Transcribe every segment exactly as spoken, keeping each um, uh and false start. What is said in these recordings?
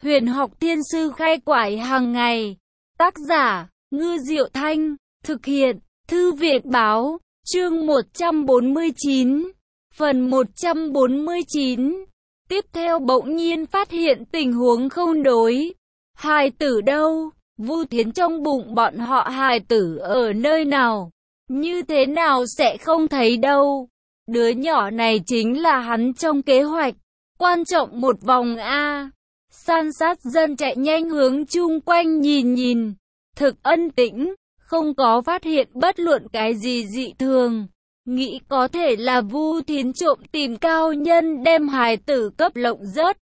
Huyền học thiên sư khai quải hàng ngày. Tác giả, Ngư Diệu Thanh. Thực hiện, Thư viện báo. Chương một trăm bốn mươi chín. Phần một trăm bốn mươi chín. Tiếp theo bỗng nhiên phát hiện tình huống không đối. Hài tử đâu? Vu Thiến trong bụng bọn họ hài tử ở nơi nào? Như thế nào sẽ không thấy đâu? Đứa nhỏ này chính là hắn trong kế hoạch. Quan trọng một vòng A. San sát dân chạy nhanh hướng chung quanh nhìn nhìn. Thực ân tĩnh, không có phát hiện bất luận cái gì dị thường. Nghĩ có thể là Vu Thiến trộm tìm cao nhân đem hài tử cấp lộng rớt.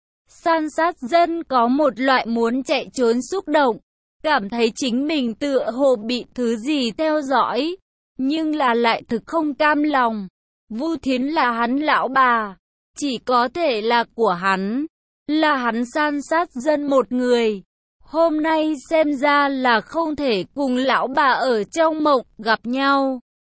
San sát dân có một loại muốn chạy trốn xúc động. Cảm thấy chính mình tựa hồ bị thứ gì theo dõi. Nhưng là lại thực không cam lòng. Vu Thiến là hắn lão bà. Chỉ có thể là của hắn. Là hắn san sát dân một người. Hôm nay xem ra là không thể cùng lão bà ở trong mộng gặp nhau.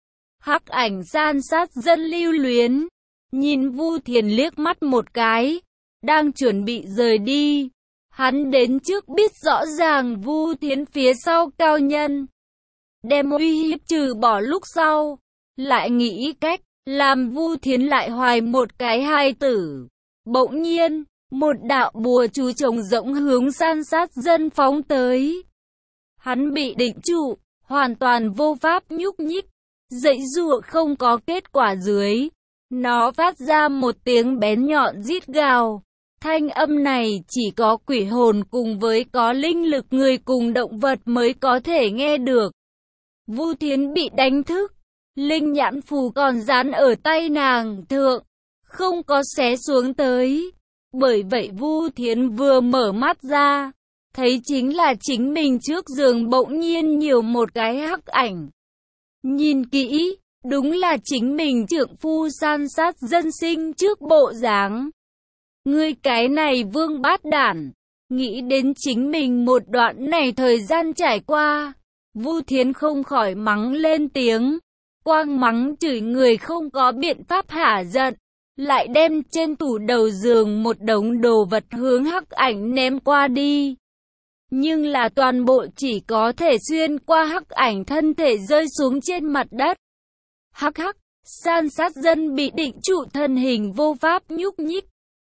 Hắc ảnh san sát dân lưu luyến. Nhìn Vu Thiến liếc mắt một cái. Đang chuẩn bị rời đi. Hắn đến trước biết rõ ràng Vu Thiến phía sau cao nhân. Đem uy hiếp trừ bỏ lúc sau. Lại nghĩ cách làm Vu Thiến lại hoài một cái hài tử. Bỗng nhiên, một đạo bùa chú trồng rỗng hướng san sát dân phóng tới. Hắn bị định trụ, hoàn toàn vô pháp nhúc nhích. Dãy giụa không có kết quả dưới. Nó phát ra một tiếng bén nhọn rít gào. Thanh âm này chỉ có quỷ hồn cùng với có linh lực người cùng động vật mới có thể nghe được. Vu Thiến bị đánh thức. Linh nhãn phù còn dán ở tay nàng thượng. Không có xé xuống tới. Bởi vậy Vu Thiến vừa mở mắt ra. Thấy chính là chính mình trước giường bỗng nhiên nhiều một cái hắc ảnh. Nhìn kỹ, đúng là chính mình trượng phu san sát dân sinh trước bộ dáng. Ngươi cái này vương bát đản. Nghĩ đến chính mình một đoạn này thời gian trải qua. Vu Thiến không khỏi mắng lên tiếng. Quang mắng chửi người không có biện pháp hả giận. Lại đem trên tủ đầu giường một đống đồ vật hướng hắc ảnh ném qua đi. Nhưng là toàn bộ chỉ có thể xuyên qua hắc ảnh thân thể rơi xuống trên mặt đất. Hắc hắc, san sát dân bị định trụ thân hình vô pháp nhúc nhích.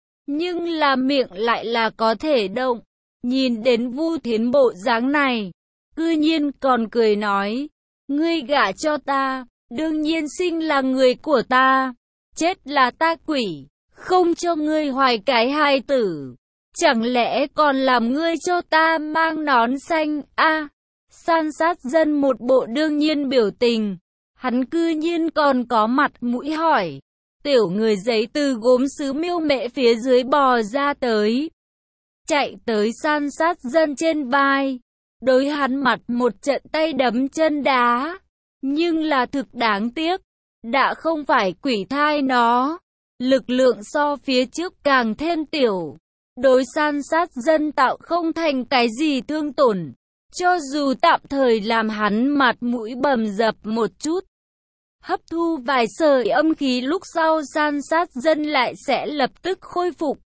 Nhưng là miệng lại là có thể động. Nhìn đến Vu Thiến bộ dáng này, cư nhiên còn cười nói. Ngươi gả cho ta, đương nhiên sinh là người của ta. Chết là ta quỷ, không cho ngươi hoài cái hài tử. Chẳng lẽ còn làm ngươi cho ta mang nón xanh a? À, san sát dân một bộ đương nhiên biểu tình. Hắn cư nhiên còn có mặt mũi hỏi. Tiểu người giấy từ gốm sứ miêu mẹ phía dưới bò ra tới. Chạy tới san sát dân trên vai. Đối hắn mặt một trận tay đấm chân đá. Nhưng là thực đáng tiếc. Đã không phải quỷ thai nó. Lực lượng so phía trước càng thêm tiểu. Đối san sát dân tạo không thành cái gì thương tổn. Cho dù tạm thời làm hắn mặt mũi bầm dập một chút. Hấp thu vài sợi âm khí lúc sau san sát dân lại sẽ lập tức khôi phục.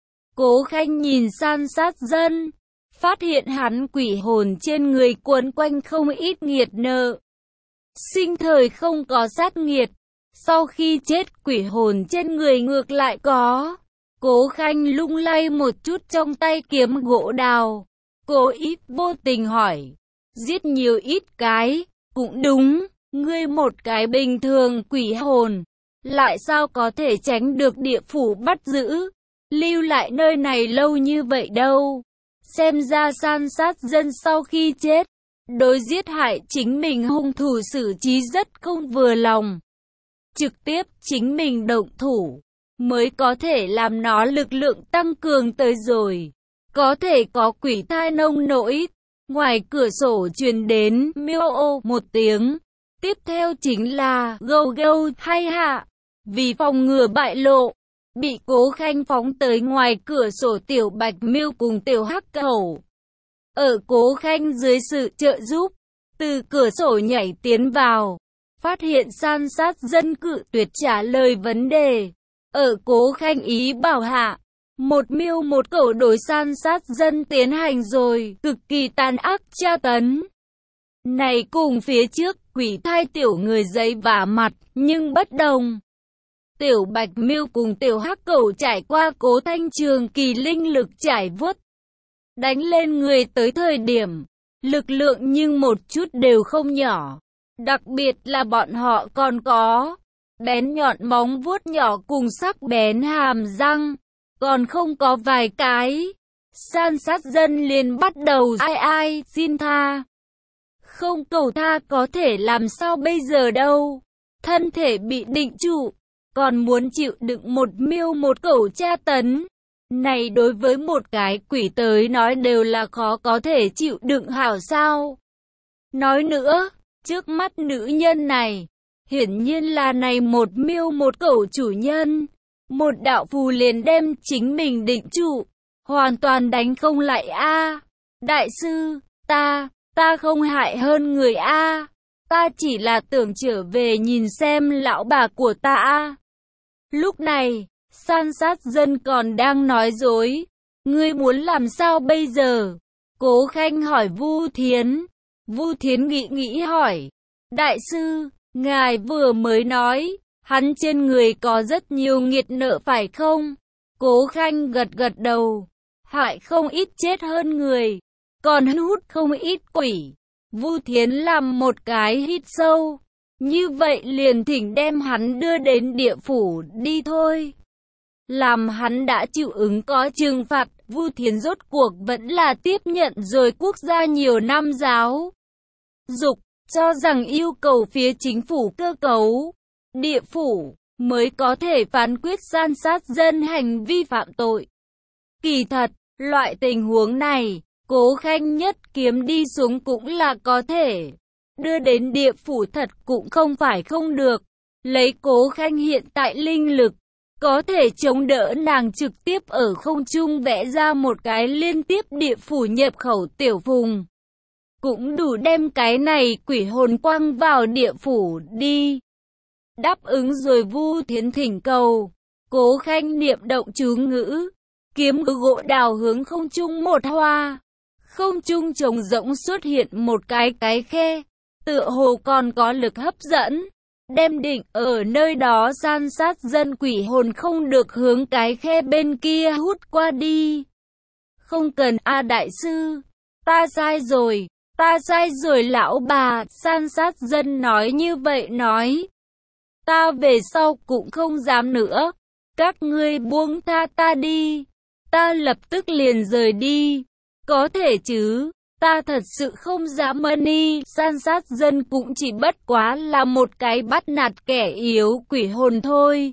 Cố Khanh nhìn san sát dân. Phát hiện hắn quỷ hồn trên người quấn quanh không ít nghiệt nợ. Sinh thời không có sát nghiệt. Sau khi chết quỷ hồn trên người ngược lại có. Cố Khanh lung lay một chút trong tay kiếm gỗ đào. Cố ít vô tình hỏi. Giết nhiều ít cái. Cũng đúng. Ngươi một cái bình thường quỷ hồn. Lại sao có thể tránh được địa phủ bắt giữ. Lưu lại nơi này lâu như vậy đâu. Xem ra san sát dân sau khi chết. Đối giết hại chính mình hung thủ xử trí rất không vừa lòng. Trực tiếp chính mình động thủ. Mới có thể làm nó lực lượng tăng cường tới rồi. Có thể có quỷ thai nông nỗi. Ngoài cửa sổ truyền đến miêu ô một tiếng. Tiếp theo chính là gâu gâu hay hạ. Vì phòng ngừa bại lộ. Bị Cố Khanh phóng tới ngoài cửa sổ tiểu bạch miêu cùng tiểu hắc cẩu. Ở Cố Khanh dưới sự trợ giúp. Từ cửa sổ nhảy tiến vào. Phát hiện san sát dân cự tuyệt trả lời vấn đề. Ở Cố Khanh ý bảo hạ. Một mưu một cẩu đối san sát dân tiến hành rồi, cực kỳ tàn ác tra tấn. Này cùng phía trước, quỷ thai tiểu người giấy vả mặt, nhưng bất đồng. Tiểu bạch miêu cùng tiểu hắc cẩu trải qua cố thanh trường kỳ linh lực trải vuốt. Đánh lên người tới thời điểm, lực lượng nhưng một chút đều không nhỏ. Đặc biệt là bọn họ còn có bén nhọn móng vuốt nhỏ cùng sắc bén hàm răng. Còn không có vài cái. San sát dân liền bắt đầu ai ai xin tha. Không cầu tha có thể làm sao bây giờ đâu. Thân thể bị định trụ. Còn muốn chịu đựng một miêu một cẩu tra tấn. Này đối với một cái quỷ tới nói đều là khó có thể chịu đựng hảo sao. Nói nữa, trước mắt nữ nhân này, hiển nhiên là này một miêu một cẩu chủ nhân. Một đạo phù liền đem chính mình định trụ, hoàn toàn đánh không lại a. Đại sư, ta, ta không hại hơn người a. Ta chỉ là tưởng trở về nhìn xem lão bà của ta a. Lúc này, san sát dân còn đang nói dối. Ngươi muốn làm sao bây giờ? Cố Khanh hỏi Vu Thiến. Vu Thiến nghĩ nghĩ hỏi. Đại sư, ngài vừa mới nói, hắn trên người có rất nhiều nghiệt nợ phải không? Cố Khanh gật gật đầu. Hại không ít chết hơn người, còn hút không ít quỷ. Vu Thiến làm một cái hít sâu. Như vậy liền thỉnh đem hắn đưa đến địa phủ đi thôi. Làm hắn đã chịu ứng có trừng phạt, Vu Thiến rốt cuộc vẫn là tiếp nhận rồi quốc gia nhiều năm giáo dục, cho rằng yêu cầu phía chính phủ cơ cấu, địa phủ, mới có thể phán quyết san sát dân hành vi phạm tội. Kỳ thật, loại tình huống này, Cố Khanh nhất kiếm đi xuống cũng là có thể. Đưa đến địa phủ thật cũng không phải không được. Lấy Cố Khanh hiện tại linh lực, có thể chống đỡ nàng trực tiếp ở không trung vẽ ra một cái liên tiếp địa phủ nhập khẩu tiểu vùng. Cũng đủ đem cái này quỷ hồn quăng vào địa phủ đi. Đáp ứng rồi Vu Thiến thỉnh cầu. Cố Khanh niệm động chú ngữ. Kiếm gỗ đào hướng không trung một hoa. Không trung trống rỗng xuất hiện một cái cái khe. Tựa hồ còn có lực hấp dẫn. Đem định ở nơi đó san sát dân quỷ hồn không được hướng cái khe bên kia hút qua đi. Không cần a đại sư. Ta sai rồi. Ta sai rồi lão bà. San sát dân nói như vậy nói. Ta về sau cũng không dám nữa. Các ngươi buông tha ta đi. Ta lập tức liền rời đi. Có thể chứ. Ta thật sự không dám đi. San sát dân cũng chỉ bất quá là một cái bắt nạt kẻ yếu quỷ hồn thôi.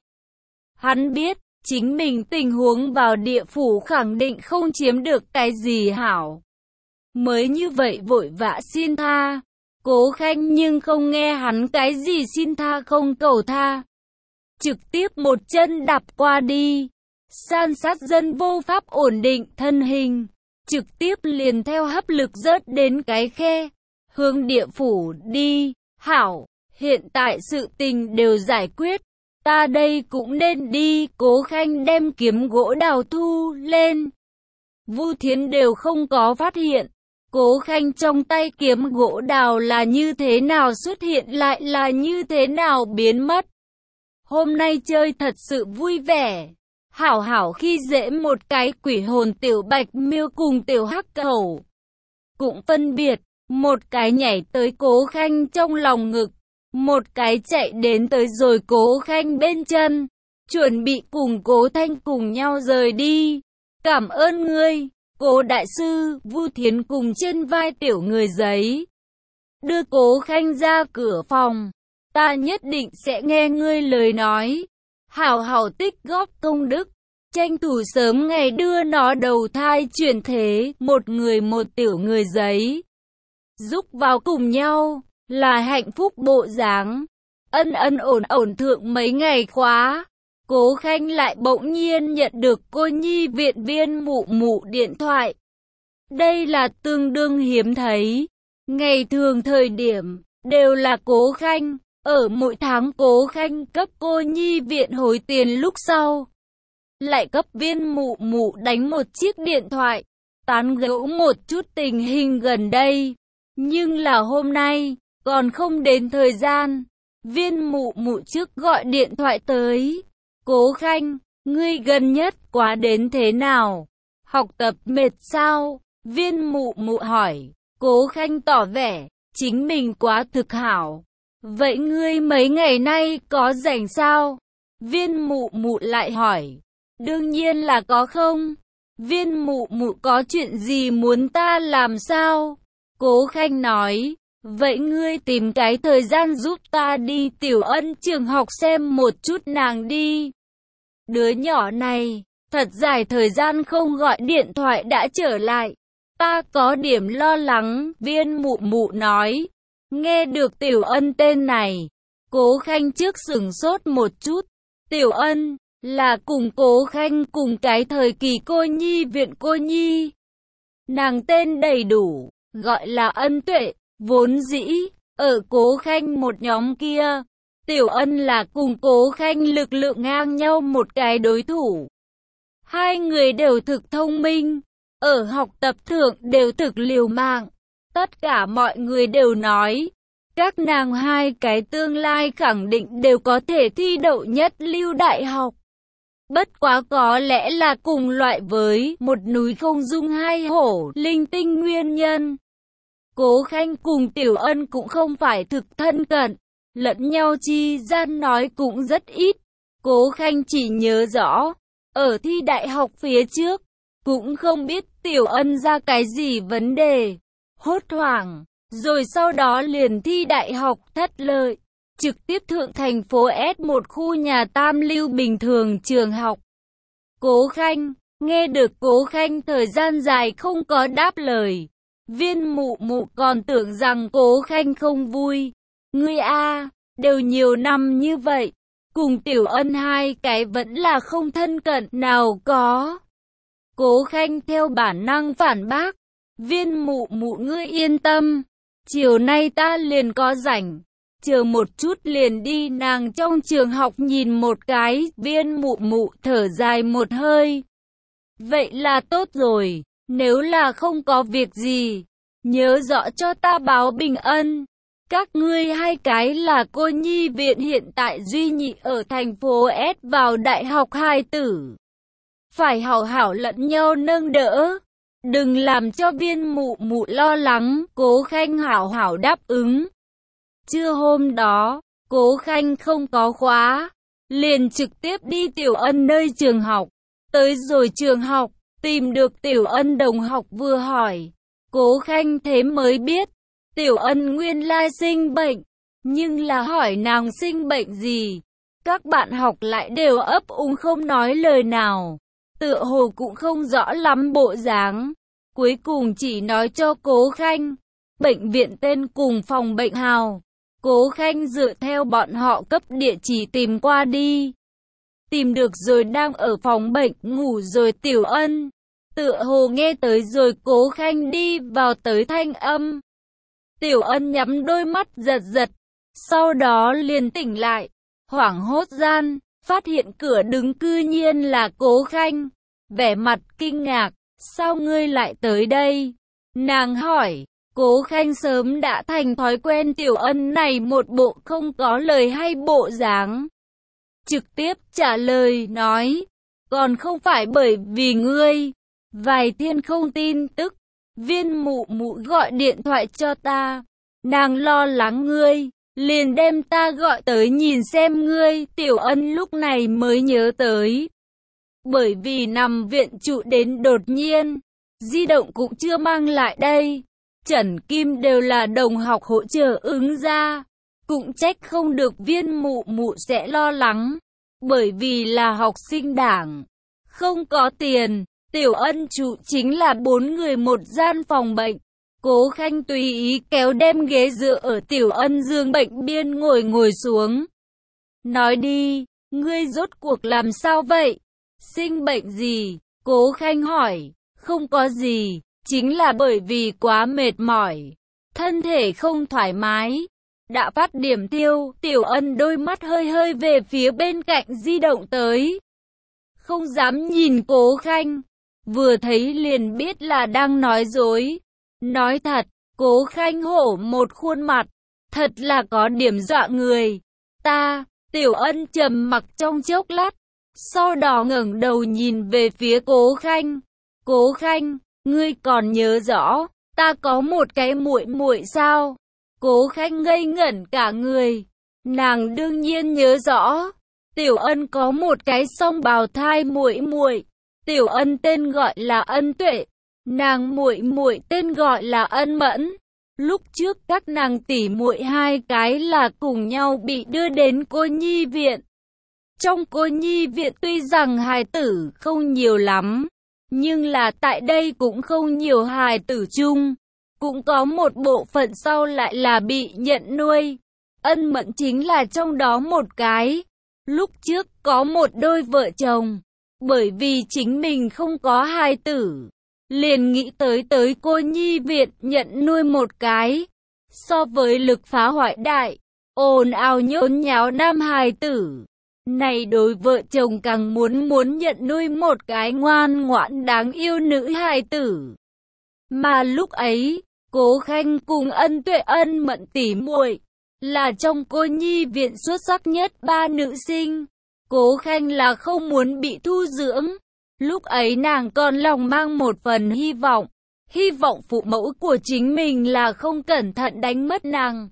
Hắn biết, chính mình tình huống vào địa phủ khẳng định không chiếm được cái gì hảo. Mới như vậy vội vã xin tha. Cố Khanh nhưng không nghe hắn cái gì xin tha không cầu tha. Trực tiếp một chân đạp qua đi. San sát dân vô pháp ổn định thân hình. Trực tiếp liền theo hấp lực rớt đến cái khe. Hướng địa phủ đi. Hảo, hiện tại sự tình đều giải quyết. Ta đây cũng nên đi. Cố Khanh đem kiếm gỗ đào thu lên. Vu Thiến đều không có phát hiện. Cố Khanh trong tay kiếm gỗ đào là như thế nào xuất hiện lại là như thế nào biến mất. Hôm nay chơi thật sự vui vẻ. Hảo hảo khi dễ một cái quỷ hồn tiểu bạch miêu cùng tiểu hắc cẩu. Cũng phân biệt, một cái nhảy tới Cố Khanh trong lòng ngực. Một cái chạy đến tới rồi Cố Khanh bên chân. Chuẩn bị cùng Cố Thanh cùng nhau rời đi. Cảm ơn ngươi. Cố đại sư, Vu Thiến cùng trên vai tiểu người giấy. Đưa Cố Khanh ra cửa phòng. Ta nhất định sẽ nghe ngươi lời nói. Hảo hảo tích góp công đức. Tranh thủ sớm ngày đưa nó đầu thai chuyển thế. Một người một tiểu người giấy. Giúp vào cùng nhau. Là hạnh phúc bộ dáng. Ân ân ổn ổn thượng mấy ngày khóa. Cố Khanh lại bỗng nhiên nhận được cô nhi viện viên mụ mụ điện thoại. Đây là tương đương hiếm thấy. Ngày thường thời điểm, đều là Cố Khanh. Ở mỗi tháng Cố Khanh cấp cô nhi viện hồi tiền lúc sau. lại cấp Viên Mụ Mụ đánh một chiếc điện thoại, tán gẫu một chút tình hình gần đây. Nhưng là hôm nay, còn không đến thời gian, Viên Mụ Mụ trước gọi điện thoại tới. Cố Khanh, ngươi gần nhất quá đến thế nào? Học tập mệt sao? Viên Mụ Mụ hỏi. Cố Khanh tỏ vẻ, chính mình quá thực hảo. Vậy ngươi mấy ngày nay có rảnh sao? Viên Mụ Mụ lại hỏi. Đương nhiên là có không? Viên Mụ Mụ có chuyện gì muốn ta làm sao? Cố Khanh nói. Vậy ngươi tìm cái thời gian giúp ta đi Tiểu Ân trường học xem một chút nàng đi. Đứa nhỏ này, thật dài thời gian không gọi điện thoại đã trở lại. Ta có điểm lo lắng, Viên Mụ Mụ nói. Nghe được Tiểu Ân tên này, Cố Khanh trước sửng sốt một chút. Tiểu Ân, là cùng Cố Khanh cùng cái thời kỳ cô nhi viện cô nhi. Nàng tên đầy đủ, gọi là Ân Tuệ, vốn dĩ, ở Cố Khanh một nhóm kia. Tiểu Ân là cùng Cố Khanh lực lượng ngang nhau một cái đối thủ. Hai người đều thực thông minh, ở học tập thượng đều thực liều mạng. Tất cả mọi người đều nói, các nàng hai cái tương lai khẳng định đều có thể thi đậu nhất lưu đại học. Bất quá có lẽ là cùng loại với một núi không dung hai hổ linh tinh nguyên nhân. Cố Khanh cùng Tiểu Ân cũng không phải thực thân cận, lẫn nhau chi gian nói cũng rất ít. Cố Khanh chỉ nhớ rõ, ở thi đại học phía trước, cũng không biết Tiểu Ân ra cái gì vấn đề. Hốt hoảng, rồi sau đó liền thi đại học thất lợi, trực tiếp thượng thành phố S một khu nhà tam lưu bình thường trường học. Cố Khanh, nghe được Cố Khanh thời gian dài không có đáp lời. Viên Mụ Mụ còn tưởng rằng Cố Khanh không vui. Ngươi a, đều nhiều năm như vậy, cùng Tiểu Ân hai cái vẫn là không thân cận nào có. Cố Khanh theo bản năng phản bác. Viên Mụ Mụ ngươi yên tâm, chiều nay ta liền có rảnh, chờ một chút liền đi. Nàng trong trường học nhìn một cái. Viên Mụ Mụ thở dài một hơi. Vậy là tốt rồi, nếu là không có việc gì, nhớ rõ cho ta báo bình ân. Các ngươi hai cái là cô nhi viện hiện tại duy nhị ở thành phố S vào đại học hai tử, phải hảo hảo lẫn nhau nâng đỡ, đừng làm cho Viên Mụ Mụ lo lắng. Cố Khanh hảo hảo đáp ứng. Trưa hôm đó, Cố Khanh không có khóa, liền trực tiếp đi Tiểu Ân nơi trường học. Tới rồi trường học, tìm được Tiểu Ân đồng học vừa hỏi. Cố Khanh thế mới biết, Tiểu Ân nguyên lai sinh bệnh, nhưng là hỏi nàng sinh bệnh gì. Các bạn học lại đều ấp úng không nói lời nào, tựa hồ cũng không rõ lắm bộ dáng. Cuối cùng chỉ nói cho Cố Khanh, bệnh viện tên cùng phòng bệnh hào. Cố Khanh dựa theo bọn họ cấp địa chỉ tìm qua đi. Tìm được rồi đang ở phòng bệnh ngủ rồi Tiểu Ân. Tựa hồ nghe tới rồi Cố Khanh đi vào tới thanh âm. Tiểu Ân nhắm đôi mắt giật giật, sau đó liền tỉnh lại. Hoảng hốt gian, phát hiện cửa đứng cư nhiên là Cố Khanh. Vẻ mặt kinh ngạc, sao ngươi lại tới đây? Nàng hỏi. Cố Khanh sớm đã thành thói quen Tiểu Ân này một bộ không có lời hay bộ dáng. Trực tiếp trả lời nói, còn không phải bởi vì ngươi. Vài thiên không tin tức, Viên Mụ Mụ gọi điện thoại cho ta. Nàng lo lắng ngươi, liền đem ta gọi tới nhìn xem ngươi. Tiểu Ân lúc này mới nhớ tới. Bởi vì nằm viện trụ đến đột nhiên, di động cũng chưa mang lại đây. Trần Kim đều là đồng học hỗ trợ ứng ra. Cũng trách không được Viên Mụ Mụ sẽ lo lắng. Bởi vì là học sinh đảng, không có tiền. Tiểu Ân trụ chính là bốn người một gian phòng bệnh. Cố Khanh tùy ý kéo đem ghế dựa ở Tiểu Ân giường bệnh biên ngồi ngồi xuống. Nói đi, ngươi rốt cuộc làm sao vậy? Sinh bệnh gì? Cố Khanh hỏi. Không có gì, chính là bởi vì quá mệt mỏi, thân thể không thoải mái. Đã phát điểm tiêu, Tiểu Ân đôi mắt hơi hơi về phía bên cạnh di động tới. không dám nhìn Cố Khanh. Vừa thấy liền biết là đang nói dối. Nói thật, Cố Khanh hổ một khuôn mặt, thật là có điểm dọa người. Ta, Tiểu Ân trầm mặc trong chốc lát, sau đó ngẩng đầu nhìn về phía Cố Khanh. Cố Khanh, ngươi còn nhớ rõ, ta có một cái muội muội sao? Cố Khanh ngây ngẩn cả người. Nàng đương nhiên nhớ rõ, Tiểu Ân có một cái song bào thai muội muội. Tiểu Ân tên gọi là Ân Tuệ, nàng muội muội tên gọi là Ân Mẫn. Lúc trước các nàng tỷ muội hai cái là cùng nhau bị đưa đến cô nhi viện. Trong cô nhi viện tuy rằng hài tử không nhiều lắm, nhưng là tại đây cũng không nhiều hài tử chung. Cũng có một bộ phận sau lại là bị nhận nuôi. Ân Mẫn chính là trong đó một cái. Lúc trước có một đôi vợ chồng, bởi vì chính mình không có hài tử, liền nghĩ tới tới cô nhi viện nhận nuôi một cái. So với lực phá hoại đại, ồn ào nhốn nháo nam hài tử, này đôi vợ chồng càng muốn muốn nhận nuôi một cái ngoan ngoãn đáng yêu nữ hài tử. Mà lúc ấy, Cố Khanh cùng Ân Tuệ Ân Mẫn tỉ muội là trong cô nhi viện xuất sắc nhất ba nữ sinh. Cố Khanh là không muốn bị thu dưỡng. Lúc ấy nàng còn lòng mang một phần hy vọng. Hy vọng phụ mẫu của chính mình là không cẩn thận đánh mất nàng,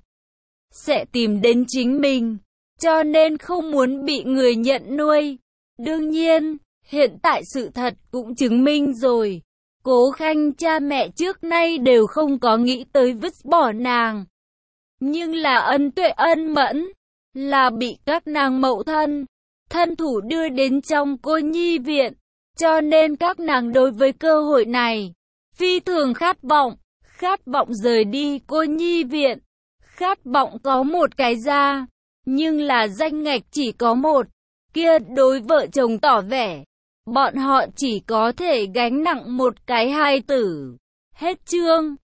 sẽ tìm đến chính mình, cho nên không muốn bị người nhận nuôi. Đương nhiên, hiện tại sự thật cũng chứng minh rồi. Cố Khanh cha mẹ trước nay đều không có nghĩ tới vứt bỏ nàng. Nhưng là Ân Tuệ Ân Mẫn, là bị các nàng mẫu thân, thân thủ đưa đến trong cô nhi viện. Cho nên các nàng đối với cơ hội này, phi thường khát vọng, khát vọng rời đi cô nhi viện, khát vọng có một cái gia, nhưng là danh ngạch chỉ có một. Kia đối vợ chồng tỏ vẻ, bọn họ chỉ có thể gánh nặng một cái hài tử. Hết chương.